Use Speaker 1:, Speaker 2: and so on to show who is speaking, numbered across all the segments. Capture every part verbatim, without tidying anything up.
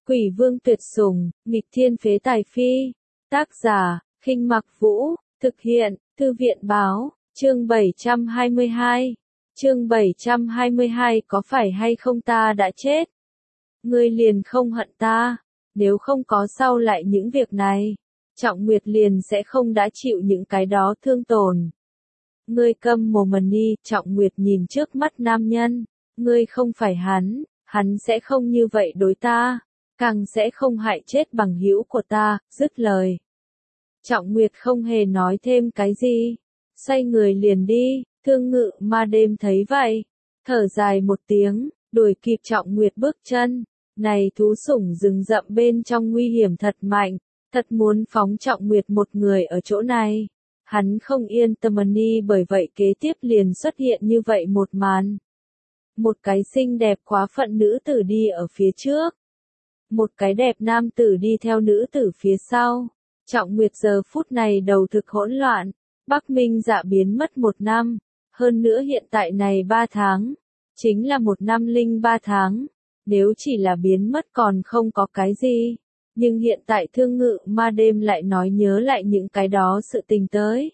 Speaker 1: Quỷ vương tuyệt sủng, nghịch thiên phế tài phi. Tác giả, Khinh Mặc Vũ, thực hiện, Thư viện báo, chương bảy trăm hai mươi hai. Chương bảy trăm hai mươi hai có phải hay không ta đã chết? Ngươi liền không hận ta, nếu không có sau lại những việc này, Trọng Nguyệt liền sẽ không đã chịu những cái đó thương tổn. Ngươi câm mồm mần đi, Trọng Nguyệt nhìn trước mắt nam nhân, ngươi không phải hắn, hắn sẽ không như vậy đối ta, càng sẽ không hại chết bằng hữu của ta, dứt lời. Trọng Nguyệt không hề nói thêm cái gì, xoay người liền đi, Thương Ngự Ma Đêm thấy vậy, thở dài một tiếng, đuổi kịp Trọng Nguyệt bước chân, này thú sủng rừng rậm bên trong nguy hiểm thật mạnh, thật muốn phóng Trọng Nguyệt một người ở chỗ này. Hắn không yên tâm đi, bởi vậy kế tiếp liền xuất hiện như vậy một màn. Một cái xinh đẹp quá phận nữ tử đi ở phía trước. Một cái đẹp nam tử đi theo nữ tử phía sau. Trọng Nguyệt giờ phút này đầu thực hỗn loạn. Bắc Minh Dạ biến mất một năm. Hơn nữa hiện tại này ba tháng. Chính là một năm linh ba tháng. Nếu chỉ là biến mất còn không có cái gì. Nhưng hiện tại Thương Ngự Ma Đêm lại nói nhớ lại những cái đó sự tình tới.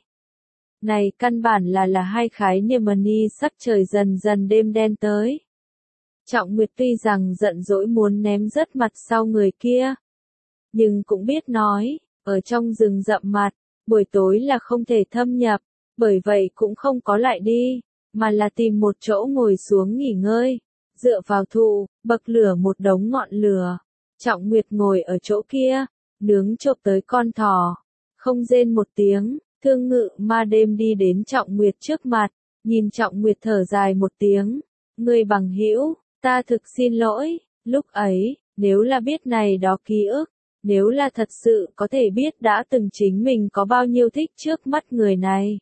Speaker 1: Này căn bản là là hai khái niệm ni sắc trời dần dần đêm đen tới. Trọng Nguyệt tuy rằng giận dỗi muốn ném rớt mặt sau người kia. Nhưng cũng biết nói, ở trong rừng rậm mặt, buổi tối là không thể thâm nhập, bởi vậy cũng không có lại đi, mà là tìm một chỗ ngồi xuống nghỉ ngơi, dựa vào thụ, bậc lửa một đống ngọn lửa. Trọng Nguyệt ngồi ở chỗ kia, nướng chộp tới con thỏ, không rên một tiếng, Thương Ngự Ma Đêm đi đến Trọng Nguyệt trước mặt, nhìn Trọng Nguyệt thở dài một tiếng, người bằng hữu, ta thực xin lỗi, lúc ấy, nếu là biết này đó ký ức, nếu là thật sự có thể biết đã từng chính mình có bao nhiêu thích trước mắt người này.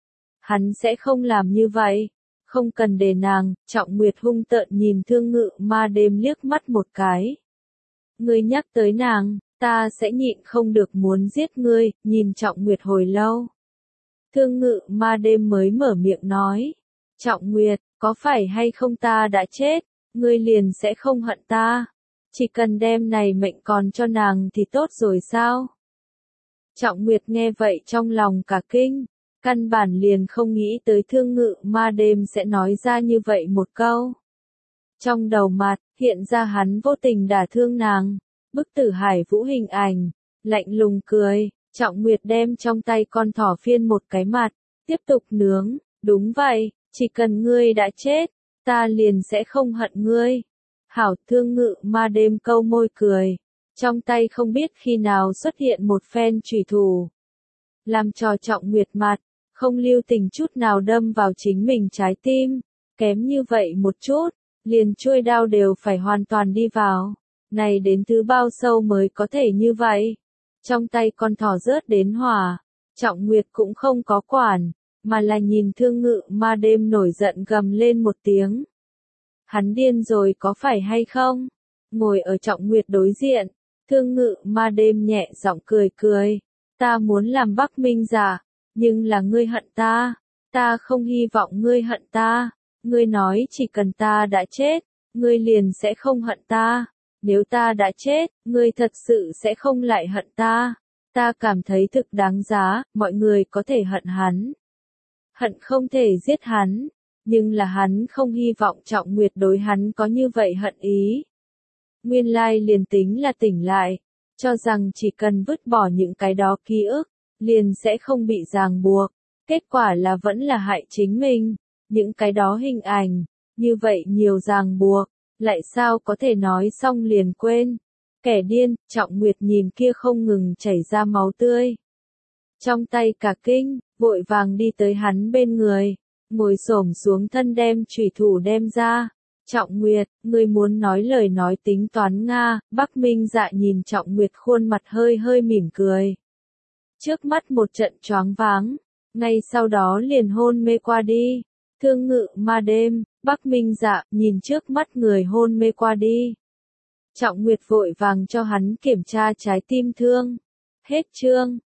Speaker 1: Hắn sẽ không làm như vậy, không cần để nàng, Trọng Nguyệt hung tợn nhìn Thương Ngự Ma Đêm liếc mắt một cái. Ngươi nhắc tới nàng, ta sẽ nhịn không được muốn giết ngươi, nhìn Trọng Nguyệt hồi lâu. Thương Ngự Ma Đêm mới mở miệng nói, Trọng Nguyệt, có phải hay không ta đã chết, ngươi liền sẽ không hận ta, chỉ cần đem này mệnh còn cho nàng thì tốt rồi sao? Trọng Nguyệt nghe vậy trong lòng cả kinh, căn bản liền không nghĩ tới Thương Ngự Ma Đêm sẽ nói ra như vậy một câu. Trong đầu mặt, hiện ra hắn vô tình đả thương nàng, bức tử Hải Vũ hình ảnh, lạnh lùng cười, Trọng Nguyệt đem trong tay con thỏ phiên một cái mặt, tiếp tục nướng, đúng vậy, chỉ cần ngươi đã chết, ta liền sẽ không hận ngươi. Hảo, Thương Ngự Ma Đêm câu môi cười, trong tay không biết khi nào xuất hiện một phen chủy thủ. Làm cho Trọng Nguyệt mặt, không lưu tình chút nào đâm vào chính mình trái tim, kém như vậy một chút. Liền chuôi đao đều phải hoàn toàn đi vào, này đến thứ bao sâu mới có thể như vậy. Trong tay con thỏ rớt đến hỏa, Trọng Nguyệt cũng không có quản, mà là nhìn Thương Ngự Ma Đêm nổi giận gầm lên một tiếng. Hắn điên rồi có phải hay không? Ngồi ở Trọng Nguyệt đối diện, Thương Ngự Ma Đêm nhẹ giọng cười cười, ta muốn làm Bắc Minh Dạ, nhưng là ngươi hận ta, ta không hy vọng ngươi hận ta. Ngươi nói chỉ cần ta đã chết, ngươi liền sẽ không hận ta. Nếu ta đã chết, ngươi thật sự sẽ không lại hận ta. Ta cảm thấy thực đáng giá, mọi người có thể hận hắn. Hận không thể giết hắn, nhưng là hắn không hy vọng Trọng Nguyệt đối hắn có như vậy hận ý. Nguyên lai liền tính là tỉnh lại, cho rằng chỉ cần vứt bỏ những cái đó ký ức, liền sẽ không bị ràng buộc. Kết quả là vẫn là hại chính mình. Những cái đó hình ảnh, như vậy nhiều ràng buộc, lại sao có thể nói xong liền quên. Kẻ điên, Trọng Nguyệt nhìn kia không ngừng chảy ra máu tươi. Trong tay cả kinh, vội vàng đi tới hắn bên người, ngồi xổm xuống thân đem chủy thủ đem ra. Trọng Nguyệt, ngươi muốn nói lời nói tính toán Nga, Bắc Minh Dạ nhìn Trọng Nguyệt khuôn mặt hơi hơi mỉm cười. Trước mắt một trận choáng váng, ngay sau đó liền hôn mê qua đi. Thương Ngự Ma Đêm, Bắc Minh Dạ, nhìn trước mắt người hôn mê qua đi. Trọng Nguyệt vội vàng cho hắn kiểm tra trái tim thương. Hết chương.